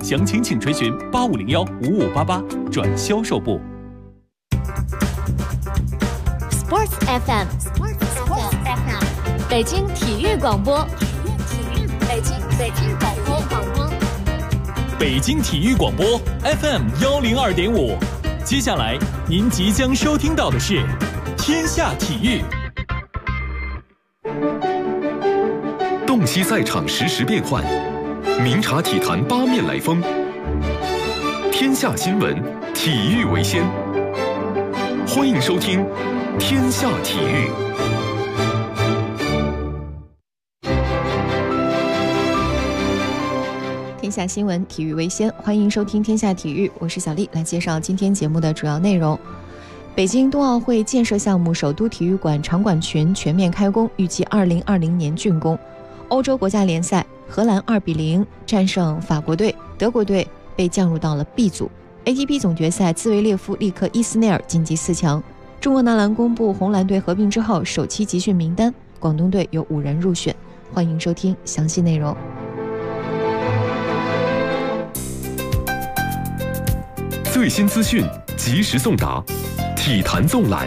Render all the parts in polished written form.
详情请垂询8501-5588转销售部。 Sports FM， 北京体育广播，北京广播， 北京体育广播 FM102.5。接下来您即将收听到的是天下体育。 洞悉赛场实时变幻，明察体坛八面来风。天下新闻，体育为先。欢迎收听天下体育。 天下新闻，体育为先，欢迎收听天下体育，我是小丽，来介绍今天节目的主要内容。北京冬奥会建设项目首都体育馆场馆群全面开工，预计2020年竣工。欧洲国家联赛，荷兰2-0战胜法国队，德国队被降入到了 B 组。ATP 总决赛，兹维列夫力克伊斯内尔晋级4强。中国男篮公布红蓝队合并之后首期集训名单，广东队有5人入选。欢迎收听详细内容。 最新资讯，及时送达，体坛纵览。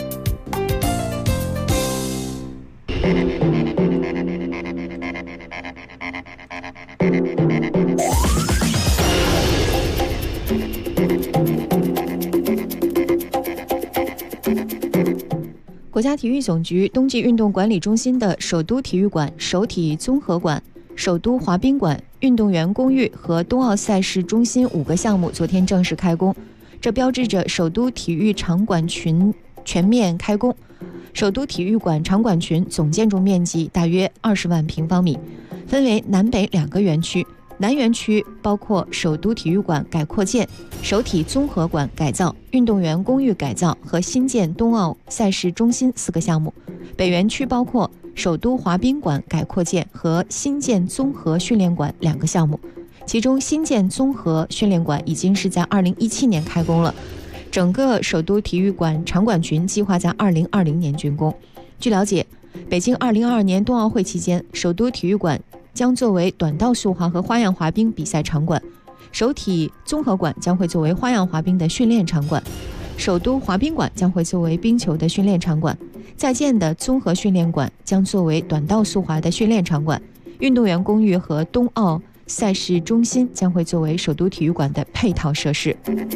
国家体育总局冬季运动管理中心的首都体育馆、首体综合馆、首都滑冰馆、运动员公寓和冬奥赛事中心5个项目昨天正式开工，这标志着首都体育场馆群全面开工。首都体育馆场馆群总建筑面积大约20万平方米，分为南北2个园区。南园区包括首都体育馆改扩建、首体综合馆改造、运动员公寓改造和新建冬奥赛事中心4个项目。北园区包括首都滑冰馆改扩建和新建综合训练馆2个项目，其中新建综合训练馆已经是在2017年开工了。整个首都体育馆场馆群计划在2020年竣工。据了解，北京2022年冬奥会期间，首都体育馆将作为短道速滑和花样滑冰比赛场馆，首体综合馆将会作为花样滑冰的训练场馆，首都滑冰馆将会作为冰球的训练场馆，在建的综合训练馆将作为短道速滑的训练场馆，运动员公寓和冬奥赛事中心将会作为首都体育馆的配套设施。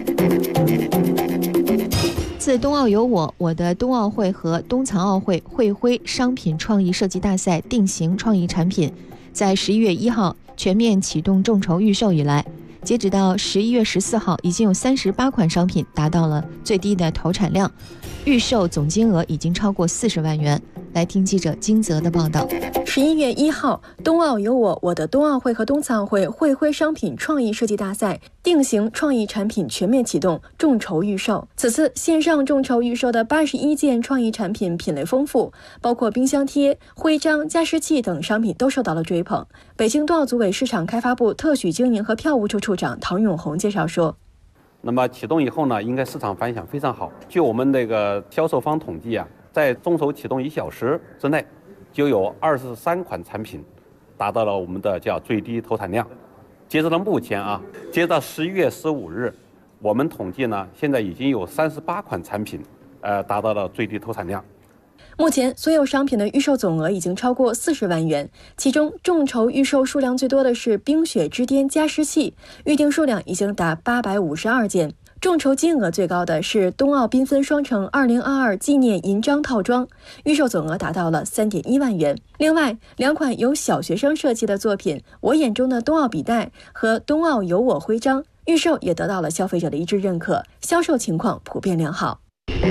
自冬奥有我、我的冬奥会和冬残奥会会徽商品创意设计大赛定型创意产品在11月1号全面启动众筹预售以来，截止到11月14号，已经有38款商品达到了最低的投产量，预售总金额已经超过40万元。来听记者金泽的报道。 11月1号，冬奥有我、我的冬奥会和冬残奥会会徽商品创意设计大赛定型创意产品全面启动，众筹预售。此次线上众筹预售的81件创意产品品类丰富，包括冰箱贴、徽章、加湿器等商品都受到了追捧。北京冬奥组委市场开发部特许经营和票务处处长唐永红介绍说， 那么启动以后呢，应该市场反响非常好。据我们那个销售方统计啊，在众筹启动1小时之内，就有23款产品达到了我们的叫最低投产量。截止到目前啊，截止到11月15日，我们统计呢，现在已经有38款产品达到了最低投产量。 目前所有商品的预售总额已经超过40万元，其中众筹预售数量最多的是冰雪之巅加湿器，预定数量已经达852件。众筹金额最高的是冬奥缤纷双城2022纪念银章套装，预售总额达到了3.1万元。另外，2款由小学生设计的作品《我眼中的冬奥笔袋》和《冬奥有我徽章》，预售也得到了消费者的一致认可，销售情况普遍良好。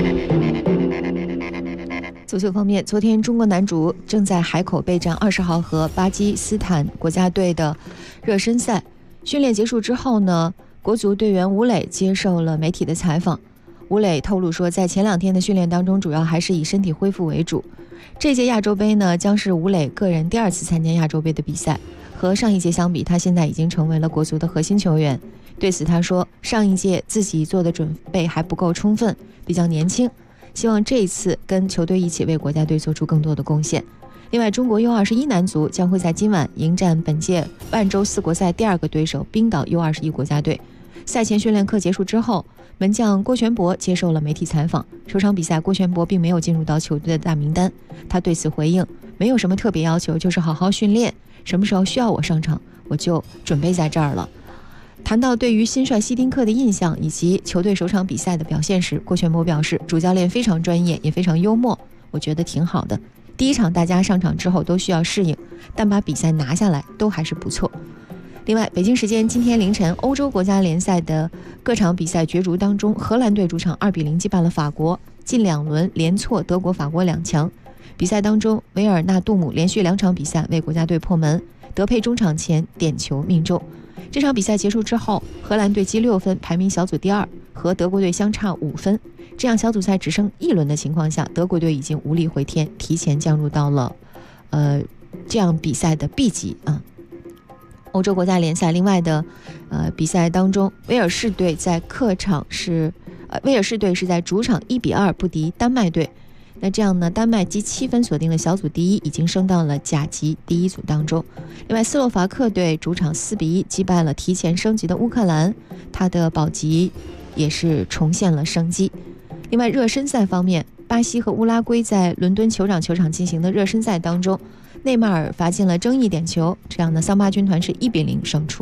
足球方面，昨天中国男足正在海口备战20号和巴基斯坦国家队的热身赛。训练结束之后呢，国足队员吴磊接受了媒体的采访。吴磊透露说，在前2天的训练当中，主要还是以身体恢复为主。这届亚洲杯呢，将是吴磊个人第2次参加亚洲杯的比赛。和上一届相比，他现在已经成为了国足的核心球员。对此他说，上一届自己做的准备还不够充分，比较年轻，希望这一次跟球队一起为国家队做出更多的贡献。 另外，中国 U21 男足将会在今晚迎战本届万州4国赛第2个对手冰岛 U21 国家队。赛前训练课结束之后，门将郭全博接受了媒体采访。首场比赛，郭全博并没有进入到球队的大名单。他对此回应，没有什么特别要求，就是好好训练，什么时候需要我上场，我就准备在这儿了。谈到对于新帅希丁克的印象以及球队首场比赛的表现时，郭全博表示，主教练非常专业，也非常幽默，我觉得挺好的。第一场大家上场之后都需要适应，但把比赛拿下来都还是不错。另外，北京时间今天凌晨，欧洲国家联赛的各场比赛角逐当中，荷兰队主场2-0击败了法国，近2轮连挫德国、法国2强。比赛当中，维尔纳杜姆连续2场比赛为国家队破门，德佩中场前点球命中。这场比赛结束之后，荷兰队积6分，排名小组第2，和德国队相差5分。这样小组赛只剩1轮的情况下，德国队已经无力回天，提前降入到了这样比赛的 B 级啊。欧洲国家联赛另外的比赛当中，威尔士队在主场1-2不敌丹麦队。那这样呢，丹麦积7分锁定了小组第1，已经升到了甲级第1组当中。另外，斯洛伐克队主场4-1击败了提前升级的乌克兰，他的保级也是重现了生机。另外，热身赛方面，巴西和乌拉圭在伦敦酋长球场进行的热身赛当中，内马尔罚进了争议点球，这样的桑巴军团是1-0胜出。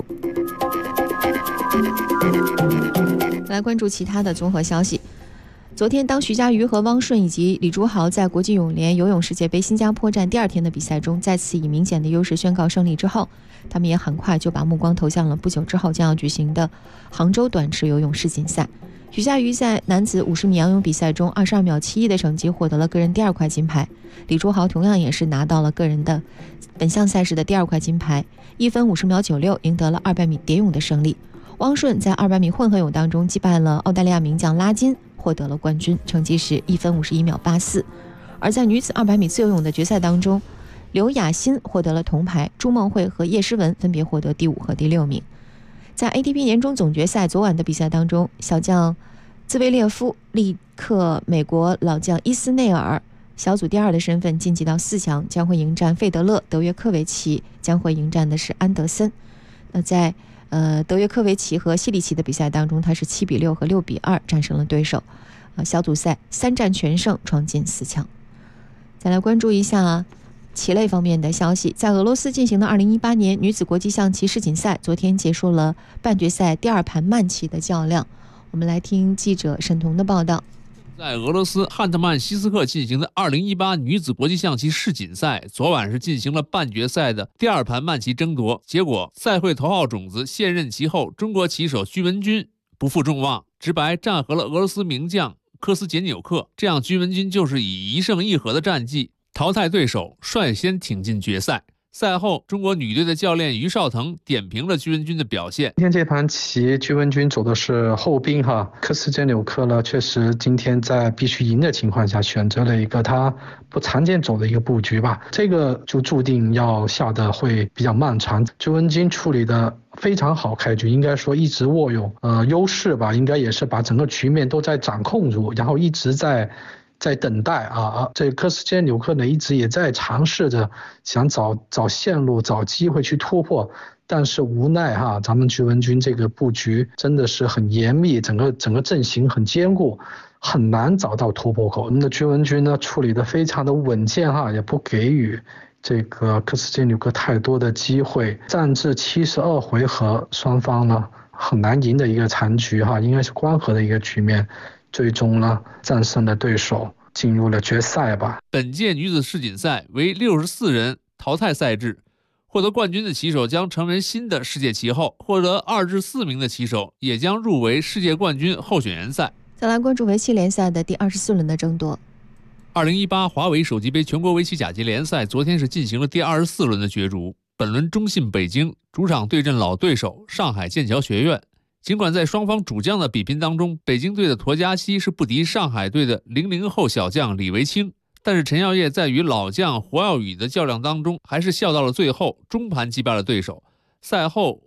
来关注其他的综合消息。昨天，当徐嘉余和汪顺以及李竹豪在国际泳联游泳世界杯新加坡站第2天的比赛中再次以明显的优势宣告胜利之后，他们也很快就把目光投向了不久之后将要举行的杭州短池游泳世锦赛。徐嘉余在男子50米仰泳比赛中22秒71的成绩获得了个人第2块金牌，李竹豪同样也是拿到了个人的本项赛事的第2块金牌，1分50秒96赢得了200米蝶泳的胜利。汪顺在200米混合泳当中击败了澳大利亚名将拉金，获得了冠军，成绩是1分51秒84。而在女子200米自由泳的决赛当中，刘雅欣获得了铜牌，朱梦慧和叶诗文分别获得第5和第6名。在 ATP 年终总决赛昨晚的比赛当中，小将兹维列夫力克美国老将伊斯内尔，小组第2的身份晋级到4强，将会迎战费德勒，德约科维奇将会迎战的是安德森。那在德约科维奇和西里奇的比赛当中，他是7-6和6-2战胜了对手，小组赛3战全胜，闯进4强。再来关注一下棋类方面的消息，在俄罗斯进行的2018年女子国际象棋世锦赛，昨天结束了半决赛第2盘慢棋的较量。我们来听记者沈彤的报道。 在俄罗斯汉特曼西斯克进行的2018女子国际象棋世锦赛，昨晚是进行了半决赛的第2盘慢棋争夺。结果，赛会头号种子、现任棋后中国棋手居文君不负众望，直白战和了俄罗斯名将科斯捷纽克。这样，居文君就是以1胜1和的战绩淘汰对手，率先挺进决赛。赛后，中国女队的教练于绍腾点评了居文君的表现。 今天这盘棋，居文君走的是后兵哈，科斯捷纽克呢，确实今天在必须赢的情况下，选择了一个他不常见走的一个布局吧，这个就注定要下的会比较漫长。居文君处理的非常好，开局应该说一直握有优势吧，应该也是把整个局面都在掌控住，然后一直在等待啊，这科斯捷纽克呢一直也在尝试着想找线路、找机会去突破，但是无奈哈，咱们居文君这个布局真的是很严密，整个阵型很坚固，很难找到突破口。我们的居文君呢处理的非常的稳健哈，也不给予这个科斯捷纽克太多的机会，战至72回合，双方呢很难赢的一个残局哈，应该是关和的一个局面。最终呢，战胜了对手，进入了决赛吧。 本届女子世锦赛为64人淘汰赛制，获得冠军的棋手将成为新的世界棋后，获得2至4名的棋手也将入围世界冠军候选人赛。 再来关注围棋联赛的第24轮的争夺。 2018华为手机杯全国围棋甲级联赛昨天是进行了第24轮的角逐，本轮中信北京主场对阵老对手上海剑桥学院。尽管在双方主将的比拼当中，北京队的沱嘉希是不敌上海队的00后小将李维清，但是陈耀烨在与老将胡耀宇的较量当中，还是笑到了最后，中盘击败了对手。赛后，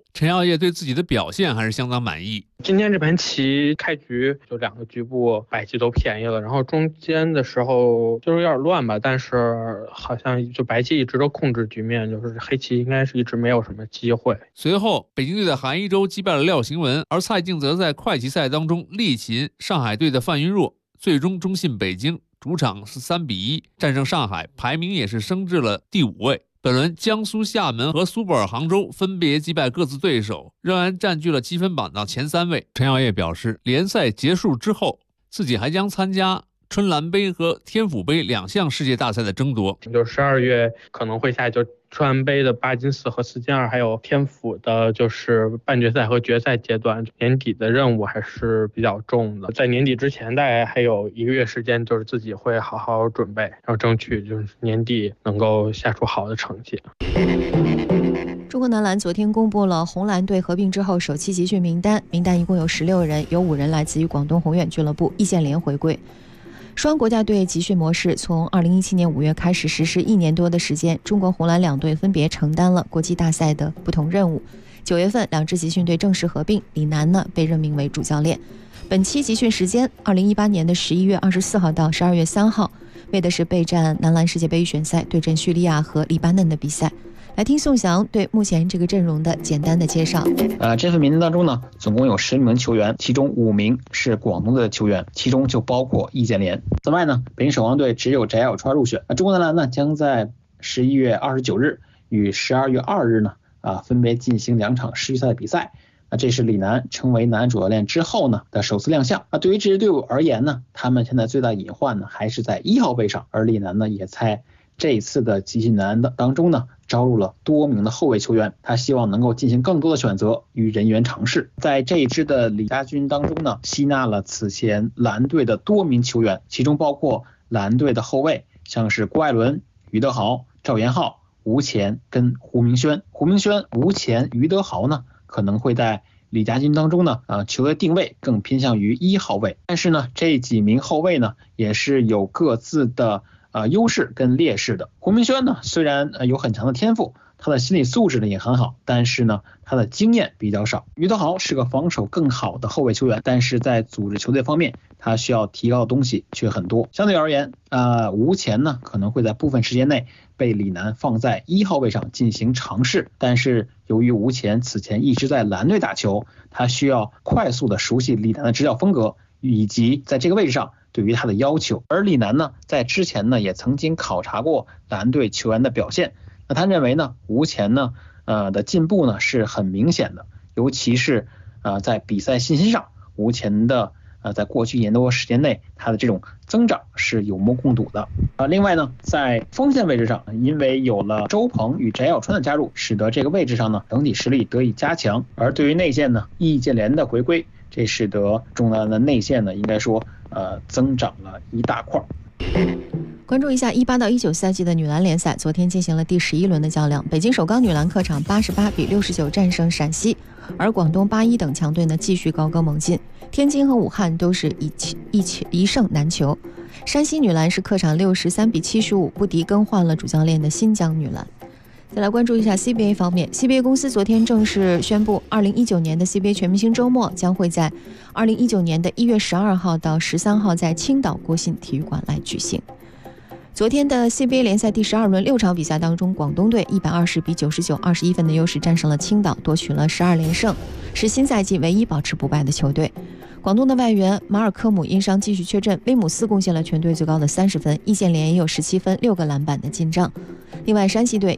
陈耀烨对自己的表现还是相当满意。 今天这盘棋开局就2个局部白棋都便宜了，然后中间的时候就是有点乱吧，但是好像就白棋一直都控制局面，就是黑棋应该是一直没有什么机会。 随后北京队的韩一舟击败了廖行文，而蔡静则在快棋赛当中力擒上海队的范云若，最终中信北京主场是3-1战胜上海，排名也是升至了第5位。本轮江苏厦门和苏泊尔杭州分别击败各自对手，仍然占据了积分榜的前3位。陈耀烨表示，联赛结束之后，自己还将参加春兰杯和天府杯2项世界大赛的争夺。 就12月可能会下就春兰杯的8进4和4进2，还有天府的就是半决赛和决赛阶段，年底的任务还是比较重的。在年底之前大概还有1个月时间，就是自己会好好准备，然后争取就是年底能够下出好的成绩。 中国男篮昨天公布了红蓝队合并之后首期集训名单，名单一共有16人，有5人来自于广东宏远俱乐部，易建联回归。双国家队集训模式从2017年5月开始实施1年多的时间，中国红蓝2队分别承担了国际大赛的不同任务。9月份2支集训队正式合并，李楠呢被任命为主教练。本期集训时间2018年的11月24号到12月3号，为的是备战男篮世界杯预选赛对阵叙利亚和黎巴嫩的比赛。来听宋翔对目前这个阵容的简单的介绍。 这份名单当中呢，总共有10名球员，其中5名是广东队的球员，其中就包括易建联。此外呢，北京首钢队只有翟小川入选。中国男篮呢将在11月29日与12月2日呢分别进行2场世预赛比赛。这是李楠成为男主教练之后呢的首次亮相。对于这支队伍而言呢，他们现在最大隐患呢还是在1号位上，而李楠呢也在这一次的集训男当中呢招入了多名的后卫球员，他希望能够进行更多的选择与人员尝试。在这一支的李家军当中呢，吸纳了此前蓝队的多名球员，其中包括蓝队的后卫，像是郭艾伦、于德豪、赵延浩、吴前跟胡明轩。胡明轩、吴前、于德豪呢可能会在李家军当中呢球队定位更偏向于1号位，但是呢这几名后卫呢也是有各自的优势跟劣势的。胡明轩呢虽然有很强的天赋，他的心理素质呢也很好，但是呢他的经验比较少。于德豪是个防守更好的后卫球员，但是在组织球队方面他需要提高的东西却很多。相对而言吴前呢可能会在部分时间内被李楠放在1号位上进行尝试，但是由于吴前此前一直在蓝队打球，他需要快速的熟悉李楠的执教风格以及在这个位置上对于他的要求。而李楠呢在之前呢也曾经考察过蓝队球员的表现，那他认为呢吴前呢的进步呢是很明显的，尤其是在比赛信心上，吴前的在过去1年多时间内他的这种增长是有目共睹的。另外呢在锋线位置上，因为有了周鹏与翟小川的加入，使得这个位置上呢整体实力得以加强。而对于内线呢，易建联的回归，这使得中国男篮的内线呢应该说增长了一大块。 关注一下18到19赛季的女篮联赛，昨天进行了第11轮的较量。北京首钢女篮客场88-69战胜陕西，而广东81等强队呢继续高歌猛进，天津和武汉都是一胜难求。山西女篮是客场63-75不敌更换了主教练的新疆女篮。再来关注一下 CBA 方面， CBA 公司昨天正式宣布2019年的 CBA 全明星周末将会在2019年的1月12号到13号在青岛国信体育馆来举行。昨天的 CBA 联赛第12轮6场比赛当中，广东队120-99，21分的优势战胜了青岛，夺取了12连胜，是新赛季唯一保持不败的球队。广东的外援马尔科姆因伤继续缺阵，威姆斯贡献了全队最高的30分，易建联也有17分6个篮板的进账。另外山西队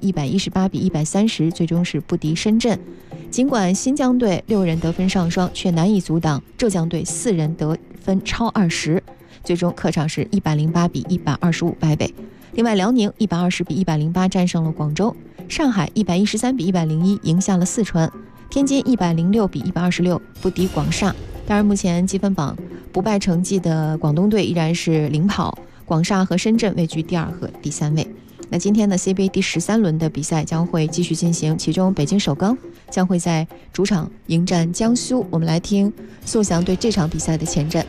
118-130最终是不敌深圳。尽管新疆队6人得分上双，却难以阻挡浙江队4人得分超20，最终客场是108-125败北。另外辽宁120-108战胜了广州，上海113-101赢下了四川，天津106-126不敌广厦。当然目前积分榜不败成绩的广东队依然是领跑，广厦和深圳位居第2和第3位。那今天的 CBA 第13轮的比赛将会继续进行，其中北京首钢将会在主场迎战江苏。我们来听宋翔对这场比赛的前瞻。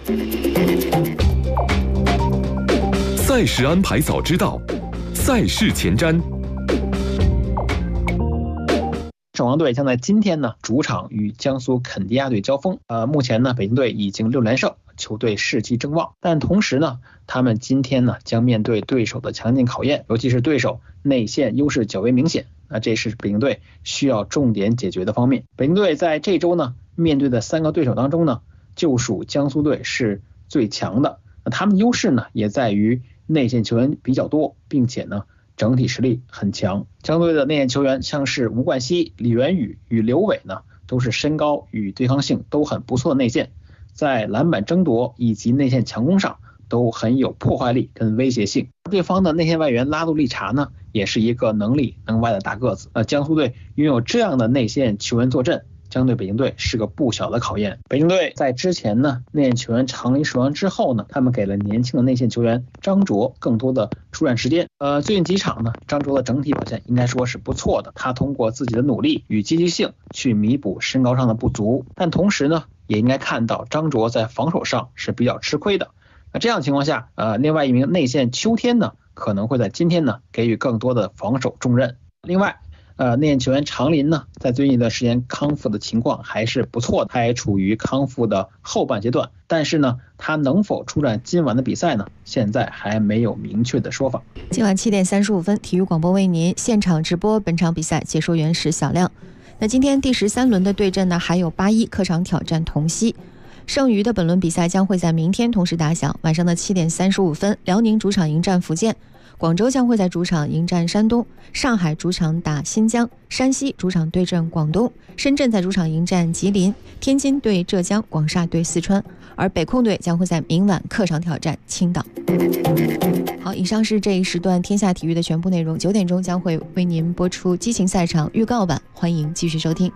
赛事安排早知道，赛事前瞻。 守望队将在今天呢主场与江苏肯尼亚队交锋。目前呢北京队已经6连胜，球队士气正旺。但同时呢，他们今天呢将面对对手的强劲考验，尤其是对手内线优势较为明显。这是北京队需要重点解决的方面。北京队在这周呢面对的3个对手当中呢，就属江苏队是最强的。他们的优势呢也在于内线球员比较多，并且呢整体实力很强。江苏队的内线球员像是吴冠希、李元宇与刘伟呢，都是身高与对抗性都很不错的内线，在篮板争夺以及内线强攻上都很有破坏力跟威胁性。对方的内线外援拉杜利查呢，也是一个能里能外的大个子。江苏队拥有这样的内线球员坐镇，将对北京队是个不小的考验。北京队在之前呢内线球员常理受伤之后呢，他们给了年轻的内线球员张卓更多的出战时间。最近几场呢，张卓的整体表现应该说是不错的，他通过自己的努力与积极性去弥补身高上的不足，但同时呢也应该看到张卓在防守上是比较吃亏的。这样的情况下，另外一名内线邱天呢可能会在今天呢给予更多的防守重任。另外内线球员常林呢，在最近一段时间康复的情况还是不错的，他也处于康复的后半阶段，但是呢，他能否出战今晚的比赛呢？现在还没有明确的说法。 今晚7点35分，体育广播为您现场直播本场比赛，解说员是小亮。那今天第13轮的对阵呢，还有81客场挑战同曦。剩余的本轮比赛将会在明天同时打响，晚上的7点35分，辽宁主场迎战福建。广州将会在主场迎战山东，上海主场打新疆，山西主场对阵广东，深圳在主场迎战吉林，天津对浙江，广厦对四川，而北控队将会在明晚客场挑战青岛。好，以上是这一时段天下体育的全部内容，9点钟将会为您播出激情赛场预告版，欢迎继续收听。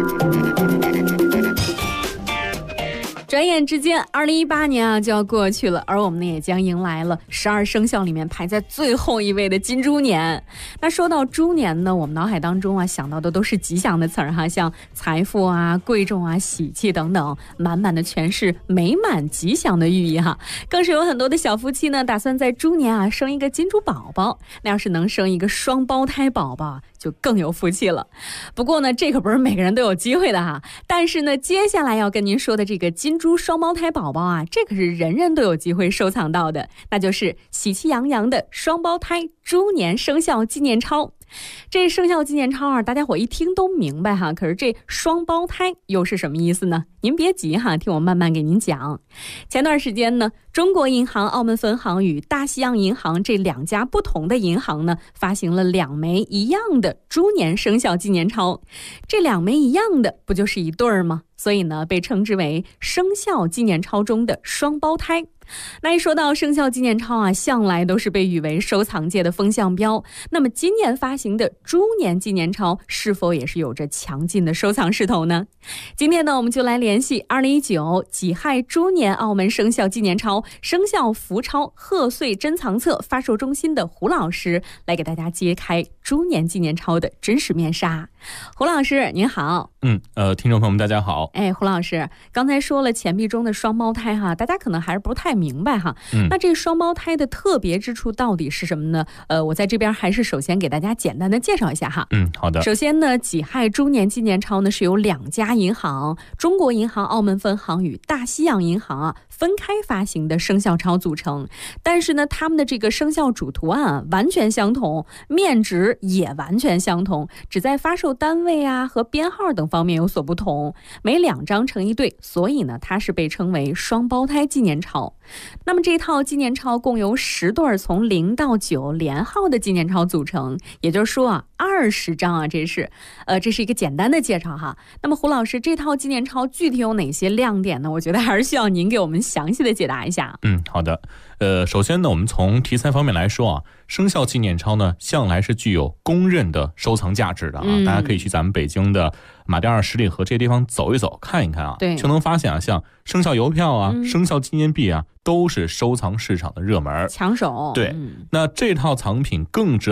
转眼之间2018年就要过去了，而我们呢也将迎来了12生肖里面排在最后一位的金猪年。那说到猪年呢，我们脑海当中想到的都是吉祥的词儿像财富贵重喜气等等，满满的全是美满吉祥的寓意更是有很多的小夫妻呢打算在猪年生一个金猪宝宝，那要是能生一个双胞胎宝宝就更有福气了。不过呢，这可不是每个人都有机会的但是呢，接下来要跟您说的这个金猪双胞胎宝宝这可是人人都有机会收藏到的，那就是喜气洋洋的双胞胎猪年生肖纪念钞。这生肖纪念钞大家伙一听都明白可是这双胞胎又是什么意思呢？您别急听我慢慢给您讲。前段时间呢，中国银行澳门分行与大西洋银行这2家不同的银行呢，发行了2枚一样的猪年生肖纪念钞。这2枚一样的不就是一对儿吗？所以呢，被称之为生肖纪念钞中的双胞胎。那一说到生肖纪念钞向来都是被誉为收藏界的风向标。那么今年发行的猪年纪念钞是否也是有着强劲的收藏势头呢？今天呢，我们就来联系2019己亥猪年澳门生肖纪念钞生肖福钞贺岁珍藏册发售中心的胡老师，来给大家揭开猪年纪念钞的真实面纱。胡老师您好。 听众朋友们大家好。 胡老师刚才说了钱币中的双胞胎大家可能还是不太明白那这双胞胎的特别之处到底是什么呢？我在这边还是首先给大家简单的介绍一下好的。 首先呢，己亥猪年纪念钞呢是由2家银行，中国银行澳门分行与大西洋银行分开发行的生肖钞组成，但是呢，他们的这个生肖主图案完全相同，面值也完全相同，只在发售单位和编号等方面有所不同，每2张成一对，所以呢，它是被称为双胞胎纪念钞。那么这套纪念钞共由10对从0到9连号的纪念钞组成，也就是说20张这是一个简单的介绍那么胡老师，这套纪念钞具体有哪些亮点呢？我觉得还是需要您给我们详细的解答一下。 好的。首先呢，我们从题材方面来说生肖纪念钞呢向来是具有公认的收藏价值的大家可以去咱们北京的马甸二十里河这些地方走一走看一看对， 就能发现像生肖邮票生肖纪念币都是收藏市场的热门抢手。 对，那这套藏品更值